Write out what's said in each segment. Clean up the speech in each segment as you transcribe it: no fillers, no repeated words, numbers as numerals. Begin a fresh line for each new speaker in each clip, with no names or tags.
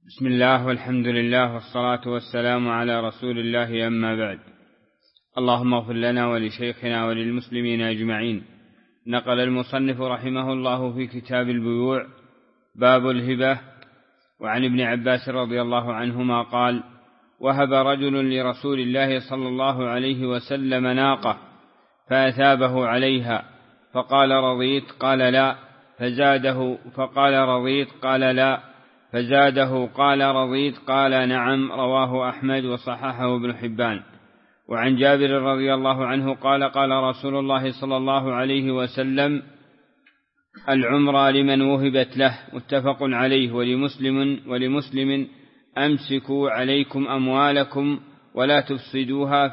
بسم الله والحمد لله والصلاة والسلام على رسول الله، أما بعد. اللهم اغفر لنا ولشيخنا وللمسلمين أجمعين. نقل المصنف رحمه الله في كتاب البيوع باب الهبة، وعن ابن عباس رضي الله عنهما قال: وهب رجل لرسول الله صلى الله عليه وسلم ناقة فأثابه عليها، فقال: رضيت؟ قال: لا. فزاده فقال: رضيت؟ قال: لا. فزاده قال: رضيت؟ قال: نعم. رواه أحمد وصححه ابن حبان. وعن جابر رضي الله عنه قال: قال رسول الله صلى الله عليه وسلم: العمرة لمن وهبت له. متفق عليه. ولمسلم: أمسكوا عليكم أموالكم ولا تفسدوها،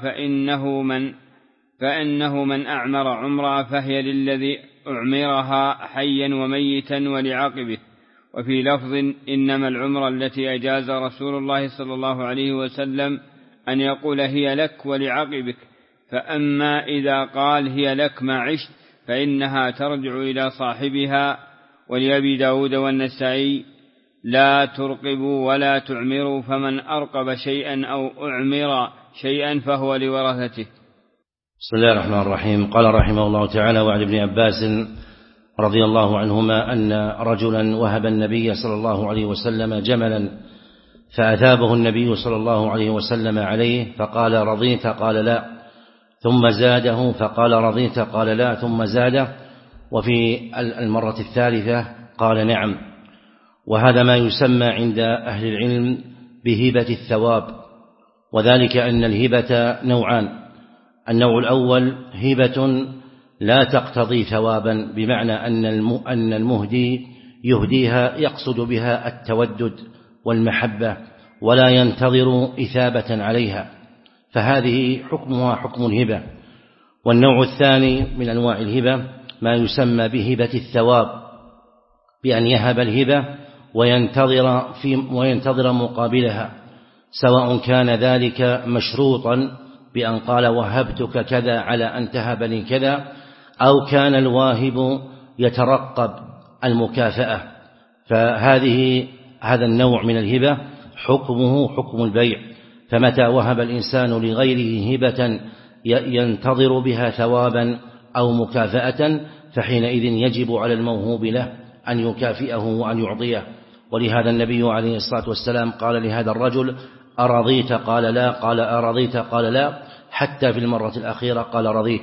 فإنه من أعمر عمرة فهي للذي أعمرها حيا وميتا ولعاقبه. وفي لفظ: إنما العمرة التي أجاز رسول الله صلى الله عليه وسلم أن يقول هي لك ولعقبك، فأما إذا قال هي لك ما عشت فإنها ترجع إلى صاحبها. ولأبي داود والنسائي: لا ترقبوا ولا تعمروا، فمن أرقب شيئا أو أعمر شيئا فهو لورثته.
بسم الله الرحمن الرحيم. قال رحمه الله تعالى: وعن ابن عباس رضي الله عنهما أن رجلا وهب النبي صلى الله عليه وسلم جملا، فأثابه النبي صلى الله عليه وسلم عليه، فقال: رضيت؟ قال: لا. ثم زاده فقال: رضيت؟ قال: لا. ثم زاده، وفي المرة الثالثة قال: نعم. وهذا ما يسمى عند أهل العلم بهبة الثواب، وذلك أن الهبة نوعان: النوع الأول هبة لا تقتضي ثوابا، بمعنى أن المهدي يهديها يقصد بها التودد والمحبة ولا ينتظر إثابة عليها، فهذه حكمها حكم الهبة. والنوع الثاني من أنواع الهبة ما يسمى بهبة الثواب، بأن يهب الهبة وينتظر مقابلها، سواء كان ذلك مشروطا بأن قال: وهبتك كذا على أن تهبني كذا، أو كان الواهب يترقب المكافأة. هذا النوع من الهبة حكمه حكم البيع، فمتى وهب الإنسان لغيره هبة ينتظر بها ثوابا أو مكافأة، فحينئذ يجب على الموهوب له أن يكافئه وأن يعطيه. ولهذا النبي عليه الصلاة والسلام قال لهذا الرجل: أرضيت؟ قال: لا. قال: أرضيت؟ قال: لا. حتى في المرة الأخيرة قال: رضيت.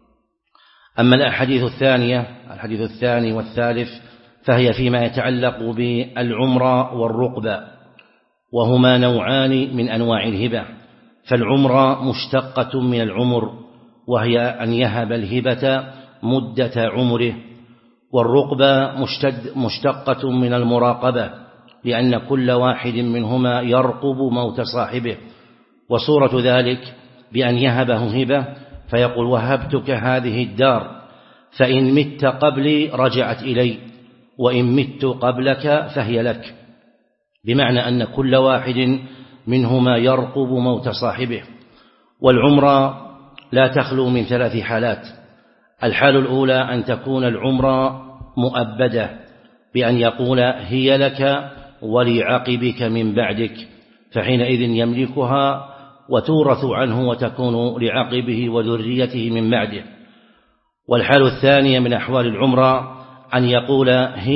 أما الحديث الثاني والثالث فهي فيما يتعلق بالعمرة والرقبة، وهما نوعان من أنواع الهبة. فالعمرة مشتقة من العمر، وهي أن يهب الهبة مدة عمره، والرقبة مشتقة من المراقبة، لأن كل واحد منهما يرقب موت صاحبه. وصورة ذلك بأن يهبه هبة فيقول: وهبتك هذه الدار، فإن مت قبلي رجعت إلي، وإن مت قبلك فهي لك، بمعنى أن كل واحد منهما يرقب موت صاحبه. والعمرة لا تخلو من 3 حالات: الحال الأولى أن تكون العمرة مؤبدة، بأن يقول: هي لك ولعقبك من بعدك، فحينئذ يملكها وتورث عنه وتكون لعقبه وذريته من بعده. والحال الثانية من أحوال العمرة أن يقول: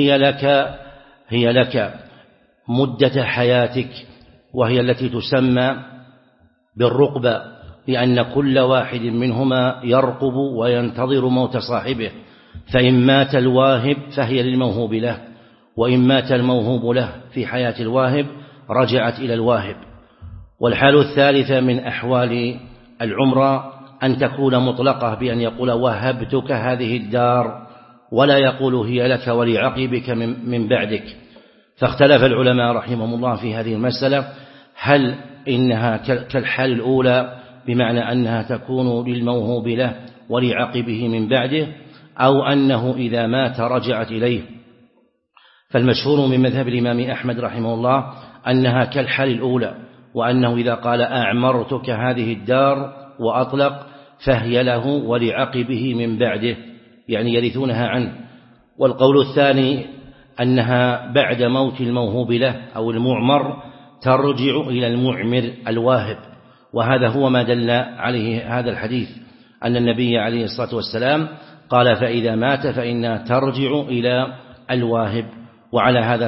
هي لك مدة حياتك، وهي التي تسمى بالرقبة، لأن كل واحد منهما يرقب وينتظر موت صاحبه، فإن مات الواهب فهي للموهوب له، وإن مات الموهوب له في حياة الواهب رجعت إلى الواهب. والحال الثالثة من أحوال العمرة أن تكون مطلقة، بأن يقول: وهبتك هذه الدار، ولا يقول: هي لك ولعقبك من بعدك. فاختلف العلماء رحمهم الله في هذه المسألة: هل إنها كالحال الأولى بمعنى أنها تكون للموهوب له ولعقبه من بعده، أو أنه إذا مات رجعت إليه؟ فالمشهور من مذهب الإمام أحمد رحمه الله أنها كالحال الأولى، وأنه إذا قال: أعمرتك هذه الدار وأطلق فهي له ولعقبه من بعده، يعني يرثونها عنه. والقول الثاني أنها بعد موت الموهوب له أو المعمر ترجع إلى المعمر الواهب، وهذا هو ما دل عليه هذا الحديث، أن النبي عليه الصلاة والسلام قال فإذا مات فإنها ترجع إلى الواهب. وعلى هذا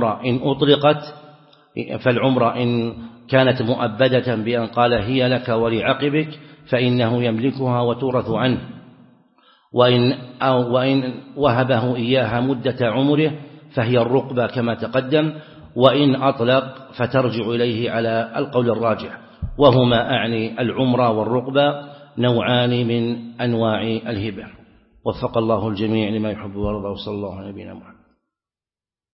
فالعمرة إن كانت مؤبدة بأن قال هي لك ولعقبك فإنه يملكها وتورث عنه، وإن وهبه إياها مدة عمره فهي الرقبة كما تقدم، وإن أطلق فترجع إليه على القول الراجح. وهما أعني العمرة والرقبة نوعان من أنواع الهبة. وفق الله الجميع لما يحب ويرضى، وصلى الله على نبينا محمد.